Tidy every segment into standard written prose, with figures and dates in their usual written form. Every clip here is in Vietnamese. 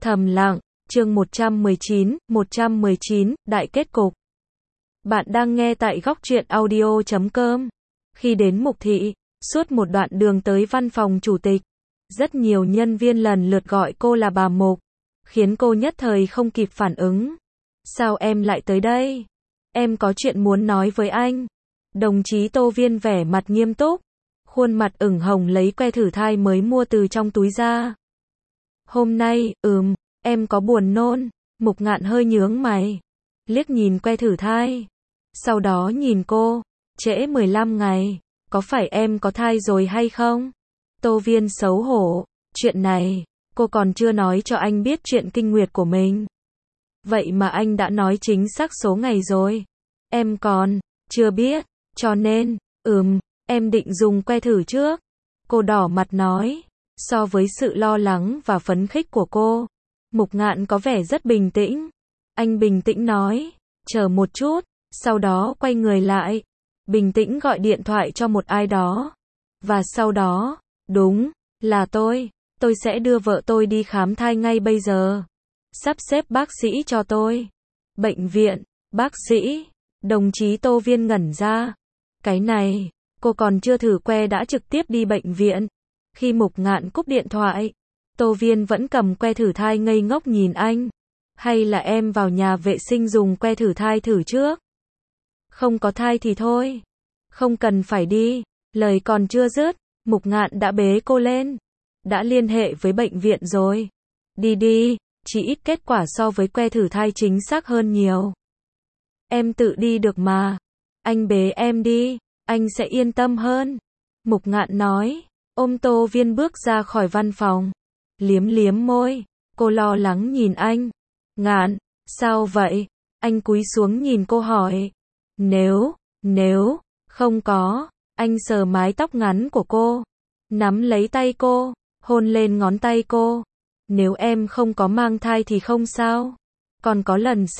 Thầm lặng, chương 119, đại kết cục. Bạn đang nghe tại góc truyện audio.com. Khi đến Mục Thị, suốt một đoạn đường tới văn phòng chủ tịch, rất nhiều nhân viên lần lượt gọi cô là bà Mục, khiến cô nhất thời không kịp phản ứng. Sao em lại tới đây? Em có chuyện muốn nói với anh. Đồng chí Tô Viên vẻ mặt nghiêm túc, khuôn mặt ửng hồng lấy que thử thai mới mua từ trong túi ra. Hôm nay, em có buồn nôn. Mục Ngạn hơi nhướng mày, liếc nhìn que thử thai, sau đó nhìn cô, trễ 15 ngày, có phải em có thai rồi hay không? Tô Viên xấu hổ, chuyện này, cô còn chưa nói cho anh biết chuyện kinh nguyệt của mình. Vậy mà anh đã nói chính xác số ngày rồi. Em còn chưa biết, cho nên, em định dùng que thử trước. Cô đỏ mặt nói, so với sự lo lắng và phấn khích của cô, Mục Ngạn có vẻ rất bình tĩnh. Anh bình tĩnh nói, chờ một chút, sau đó quay người lại, bình tĩnh gọi điện thoại cho một ai đó. Và sau đó, đúng, là tôi sẽ đưa vợ tôi đi khám thai ngay bây giờ. Sắp xếp bác sĩ cho tôi. Bệnh viện, bác sĩ, đồng chí Tô Viên ngẩn ra. Cái này, cô còn chưa thử que đã trực tiếp đi bệnh viện. Khi Mục Ngạn cúp điện thoại, Tô Viên vẫn cầm que thử thai ngây ngốc nhìn anh. Hay là em vào nhà vệ sinh dùng que thử thai thử trước? Không có thai thì thôi. Không cần phải đi. Lời còn chưa dứt, Mục Ngạn đã bế cô lên. Đã liên hệ với bệnh viện rồi. Đi đi, chỉ ít kết quả so với que thử thai chính xác hơn nhiều. Em tự đi được mà. Anh bế em đi, anh sẽ yên tâm hơn. Mục Ngạn nói, ôm Tô Viên bước ra khỏi văn phòng. Liếm liếm môi, cô lo lắng nhìn anh. Ngạn, sao vậy? Anh cúi xuống nhìn cô hỏi. Nếu, không có, anh sờ mái tóc ngắn của cô, nắm lấy tay cô, hôn lên ngón tay cô. Nếu em không có mang thai thì không sao. Còn có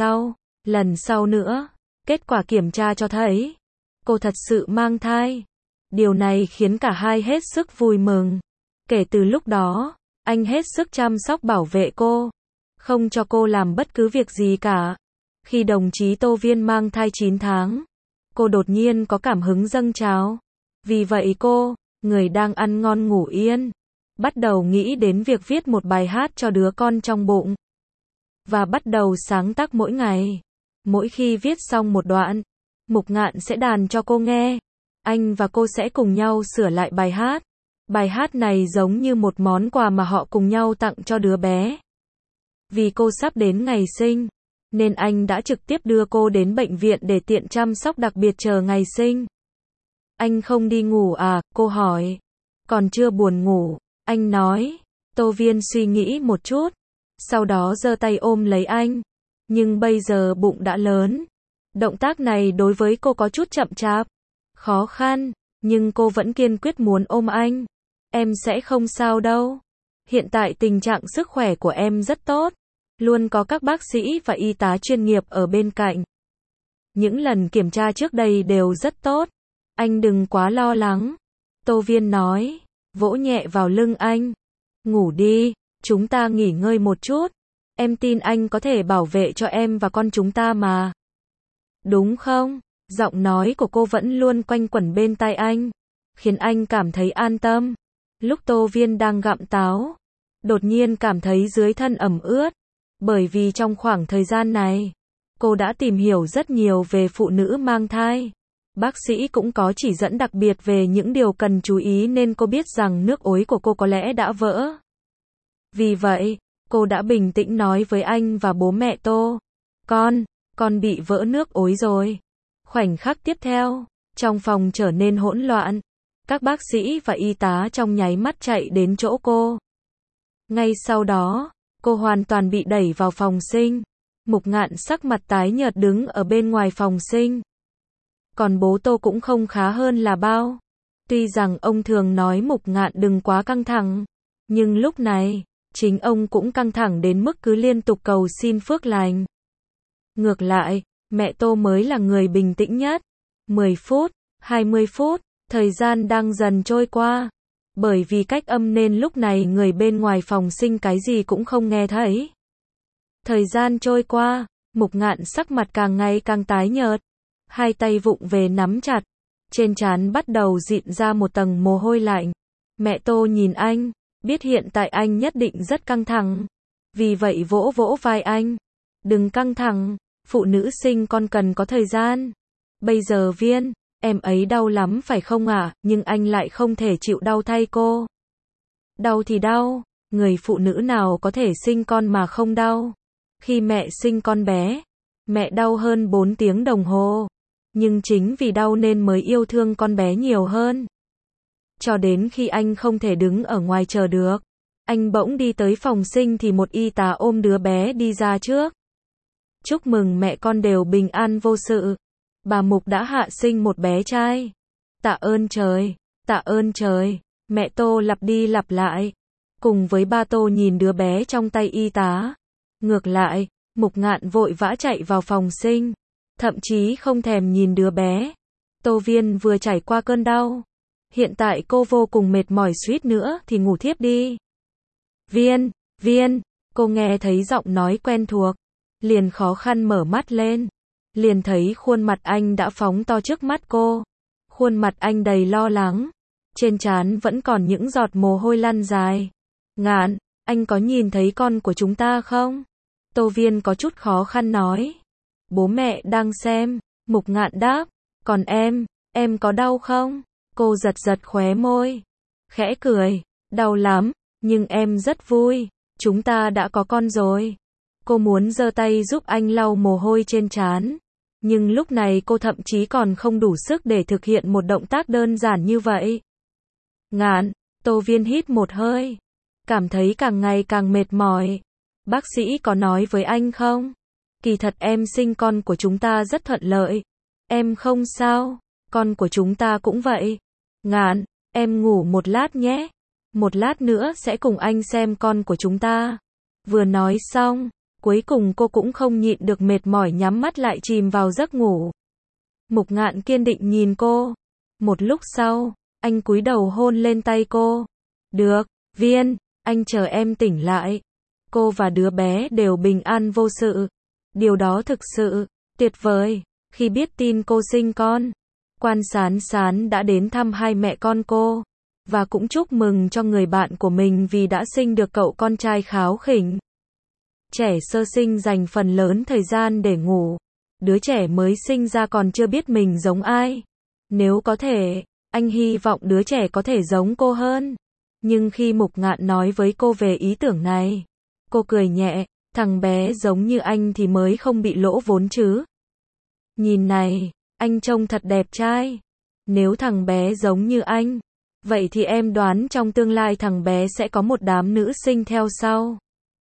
lần sau nữa, kết quả kiểm tra cho thấy, cô thật sự mang thai. Điều này khiến cả hai hết sức vui mừng. Kể từ lúc đó, anh hết sức chăm sóc bảo vệ cô, không cho cô làm bất cứ việc gì cả. Khi đồng chí Tô Viên mang thai 9 tháng, cô đột nhiên có cảm hứng dâng trào. Vì vậy cô, người đang ăn ngon ngủ yên, bắt đầu nghĩ đến việc viết một bài hát cho đứa con trong bụng. Và bắt đầu sáng tác mỗi ngày. Mỗi khi viết xong một đoạn, Mục Ngạn sẽ đàn cho cô nghe. Anh và cô sẽ cùng nhau sửa lại bài hát. Bài hát này giống như một món quà mà họ cùng nhau tặng cho đứa bé. Vì cô sắp đến ngày sinh, nên anh đã trực tiếp đưa cô đến bệnh viện để tiện chăm sóc đặc biệt chờ ngày sinh. Anh không đi ngủ à? Cô hỏi. Còn chưa buồn ngủ, anh nói. Tô Viên suy nghĩ một chút, sau đó giơ tay ôm lấy anh. Nhưng bây giờ bụng đã lớn. Động tác này đối với cô có chút chậm chạp, khó khăn, nhưng cô vẫn kiên quyết muốn ôm anh. Em sẽ không sao đâu. Hiện tại tình trạng sức khỏe của em rất tốt. Luôn có các bác sĩ và y tá chuyên nghiệp ở bên cạnh. Những lần kiểm tra trước đây đều rất tốt. Anh đừng quá lo lắng. Tô Viên nói, vỗ nhẹ vào lưng anh. Ngủ đi, chúng ta nghỉ ngơi một chút. Em tin anh có thể bảo vệ cho em và con chúng ta mà. Đúng không? Giọng nói của cô vẫn luôn quanh quẩn bên tai anh, khiến anh cảm thấy an tâm. Lúc Tô Viên đang gặm táo, đột nhiên cảm thấy dưới thân ẩm ướt. Bởi vì trong khoảng thời gian này, cô đã tìm hiểu rất nhiều về phụ nữ mang thai. Bác sĩ cũng có chỉ dẫn đặc biệt về những điều cần chú ý nên cô biết rằng nước ối của cô có lẽ đã vỡ. Vì vậy, cô đã bình tĩnh nói với anh và bố mẹ Tô. Con bị vỡ nước ối rồi. Khoảnh khắc tiếp theo, trong phòng trở nên hỗn loạn. Các bác sĩ và y tá trong nháy mắt chạy đến chỗ cô. Ngay sau đó, cô hoàn toàn bị đẩy vào phòng sinh. Mục Ngạn sắc mặt tái nhợt đứng ở bên ngoài phòng sinh. Còn bố Tô cũng không khá hơn là bao. Tuy rằng ông thường nói Mục Ngạn đừng quá căng thẳng, nhưng lúc này, chính ông cũng căng thẳng đến mức cứ liên tục cầu xin phước lành. Ngược lại, mẹ Tô mới là người bình tĩnh nhất. 10 phút, 20 phút, thời gian đang dần trôi qua. Bởi vì cách âm nên lúc này người bên ngoài phòng sinh cái gì cũng không nghe thấy. Thời gian trôi qua, Mục Ngạn sắc mặt càng ngày càng tái nhợt. Hai tay vụng về nắm chặt. Trên trán bắt đầu dịn ra một tầng mồ hôi lạnh. Mẹ Tô nhìn anh, biết hiện tại anh nhất định rất căng thẳng. Vì vậy vỗ vỗ vai anh. Đừng căng thẳng, phụ nữ sinh con cần có thời gian. Bây giờ Viên, em ấy đau lắm phải không ạ? Nhưng anh lại không thể chịu đau thay cô. Đau thì đau, người phụ nữ nào có thể sinh con mà không đau. Khi mẹ sinh con bé, mẹ đau hơn 4 tiếng đồng hồ. Nhưng chính vì đau nên mới yêu thương con bé nhiều hơn. Cho đến khi anh không thể đứng ở ngoài chờ được, anh bỗng đi tới phòng sinh thì một y tá ôm đứa bé đi ra trước. Chúc mừng mẹ con đều bình an vô sự. Bà Mục đã hạ sinh một bé trai. Tạ ơn trời, tạ ơn trời. Mẹ Tô lặp đi lặp lại. Cùng với ba Tô nhìn đứa bé trong tay y tá. Ngược lại, Mục Ngạn vội vã chạy vào phòng sinh. Thậm chí không thèm nhìn đứa bé. Tô Viên vừa trải qua cơn đau. Hiện tại cô vô cùng mệt mỏi, suýt nữa thì ngủ thiếp đi. Viên, cô nghe thấy giọng nói quen thuộc. Liền khó khăn mở mắt lên. Liền thấy khuôn mặt anh đã phóng to trước mắt cô. Khuôn mặt anh đầy lo lắng. Trên trán vẫn còn những giọt mồ hôi lăn dài. Ngạn, anh có nhìn thấy con của chúng ta không? Tô Viên có chút khó khăn nói. Bố mẹ đang xem. Mục Ngạn đáp. Còn em có đau không? Cô giật giật khóe môi. Khẽ cười. Đau lắm, nhưng em rất vui. Chúng ta đã có con rồi. Cô muốn giơ tay giúp anh lau mồ hôi trên trán. Nhưng lúc này cô thậm chí còn không đủ sức để thực hiện một động tác đơn giản như vậy. Ngạn, Tô Viên hít một hơi. Cảm thấy càng ngày càng mệt mỏi. Bác sĩ có nói với anh không? Kỳ thật em sinh con của chúng ta rất thuận lợi. Em không sao, con của chúng ta cũng vậy. Ngạn, em ngủ một lát nhé. Một lát nữa sẽ cùng anh xem con của chúng ta. Vừa nói xong, cuối cùng cô cũng không nhịn được mệt mỏi nhắm mắt lại chìm vào giấc ngủ. Mục Ngạn kiên định nhìn cô. Một lúc sau, anh cúi đầu hôn lên tay cô. Được, Viên, anh chờ em tỉnh lại. Cô và đứa bé đều bình an vô sự. Điều đó thực sự tuyệt vời. Khi biết tin cô sinh con, Quan Sán Sán đã đến thăm hai mẹ con cô. Và cũng chúc mừng cho người bạn của mình vì đã sinh được cậu con trai kháo khỉnh. Trẻ sơ sinh dành phần lớn thời gian để ngủ. Đứa trẻ mới sinh ra còn chưa biết mình giống ai. Nếu có thể, anh hy vọng đứa trẻ có thể giống cô hơn. Nhưng khi Mục Ngạn nói với cô về ý tưởng này, cô cười nhẹ, thằng bé giống như anh thì mới không bị lỗ vốn chứ. Nhìn này, anh trông thật đẹp trai. Nếu thằng bé giống như anh, vậy thì em đoán trong tương lai thằng bé sẽ có một đám nữ sinh theo sau.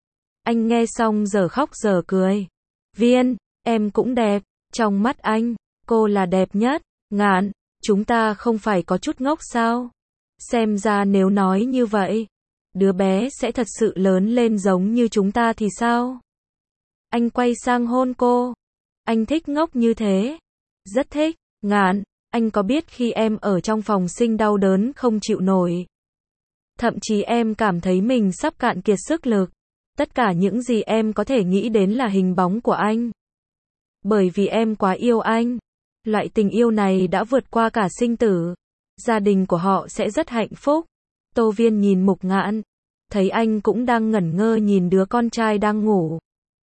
Anh nghe xong giờ khóc giờ cười. Viên, em cũng đẹp. Trong mắt anh, cô là đẹp nhất. Ngạn, chúng ta không phải có chút ngốc sao? Xem ra nếu nói như vậy, đứa bé sẽ thật sự lớn lên giống như chúng ta thì sao? Anh quay sang hôn cô. Anh thích ngốc như thế. Rất thích. Ngạn, anh có biết khi em ở trong phòng sinh đau đớn không chịu nổi. Thậm chí em cảm thấy mình sắp cạn kiệt sức lực. Tất cả những gì em có thể nghĩ đến là hình bóng của anh. Bởi vì em quá yêu anh. Loại tình yêu này đã vượt qua cả sinh tử. Gia đình của họ sẽ rất hạnh phúc. Tô Viên nhìn Mục Ngạn. Thấy anh cũng đang ngẩn ngơ nhìn đứa con trai đang ngủ.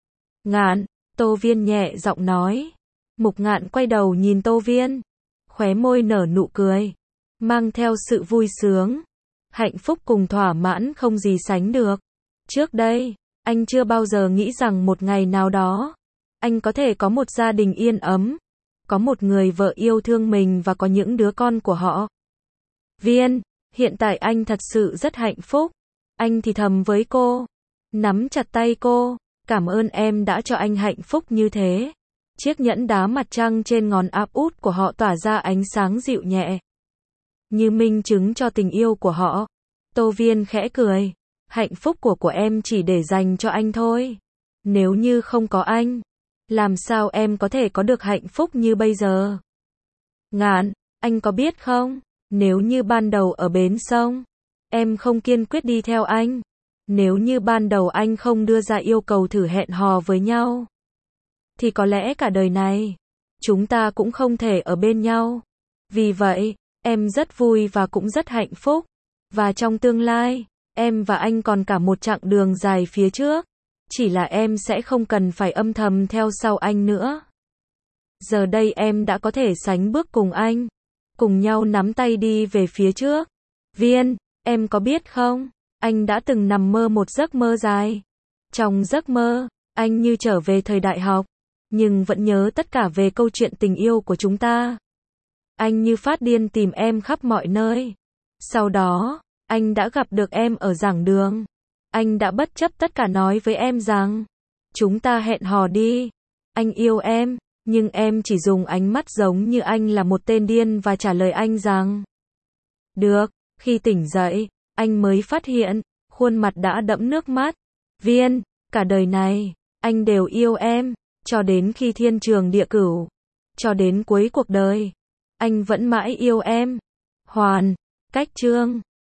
Ngạn, Tô Viên nhẹ giọng nói. Mục Ngạn quay đầu nhìn Tô Viên. Khóe môi nở nụ cười. Mang theo sự vui sướng. Hạnh phúc cùng thỏa mãn không gì sánh được. Trước đây, anh chưa bao giờ nghĩ rằng một ngày nào đó, anh có thể có một gia đình yên ấm. Có một người vợ yêu thương mình và có những đứa con của họ. Viên, hiện tại anh thật sự rất hạnh phúc. Anh thì thầm với cô. Nắm chặt tay cô. Cảm ơn em đã cho anh hạnh phúc như thế. Chiếc nhẫn đá mặt trăng trên ngón áp út của họ tỏa ra ánh sáng dịu nhẹ. Như minh chứng cho tình yêu của họ. Tô Viên khẽ cười. Hạnh phúc của em chỉ để dành cho anh thôi. Nếu như không có anh, làm sao em có thể có được hạnh phúc như bây giờ? Ngạn, anh có biết không? Nếu như ban đầu ở bến sông, em không kiên quyết đi theo anh. Nếu như ban đầu anh không đưa ra yêu cầu thử hẹn hò với nhau, thì có lẽ cả đời này, chúng ta cũng không thể ở bên nhau. Vì vậy, em rất vui và cũng rất hạnh phúc. Và trong tương lai, em và anh còn cả một chặng đường dài phía trước. Chỉ là em sẽ không cần phải âm thầm theo sau anh nữa. Giờ đây em đã có thể sánh bước cùng anh, cùng nhau nắm tay đi về phía trước. Viên, em có biết không, anh đã từng nằm mơ một giấc mơ dài. Trong giấc mơ, anh như trở về thời đại học, nhưng vẫn nhớ tất cả về câu chuyện tình yêu của chúng ta. Anh như phát điên tìm em khắp mọi nơi. Sau đó, anh đã gặp được em ở giảng đường. Anh đã bất chấp tất cả nói với em rằng, chúng ta hẹn hò đi. Anh yêu em, nhưng em chỉ dùng ánh mắt giống như anh là một tên điên và trả lời anh rằng, được. Khi tỉnh dậy, anh mới phát hiện, khuôn mặt đã đẫm nước mắt. Viên, cả đời này, anh đều yêu em, cho đến khi thiên trường địa cửu, cho đến cuối cuộc đời, anh vẫn mãi yêu em. Hoàn, Cách Chương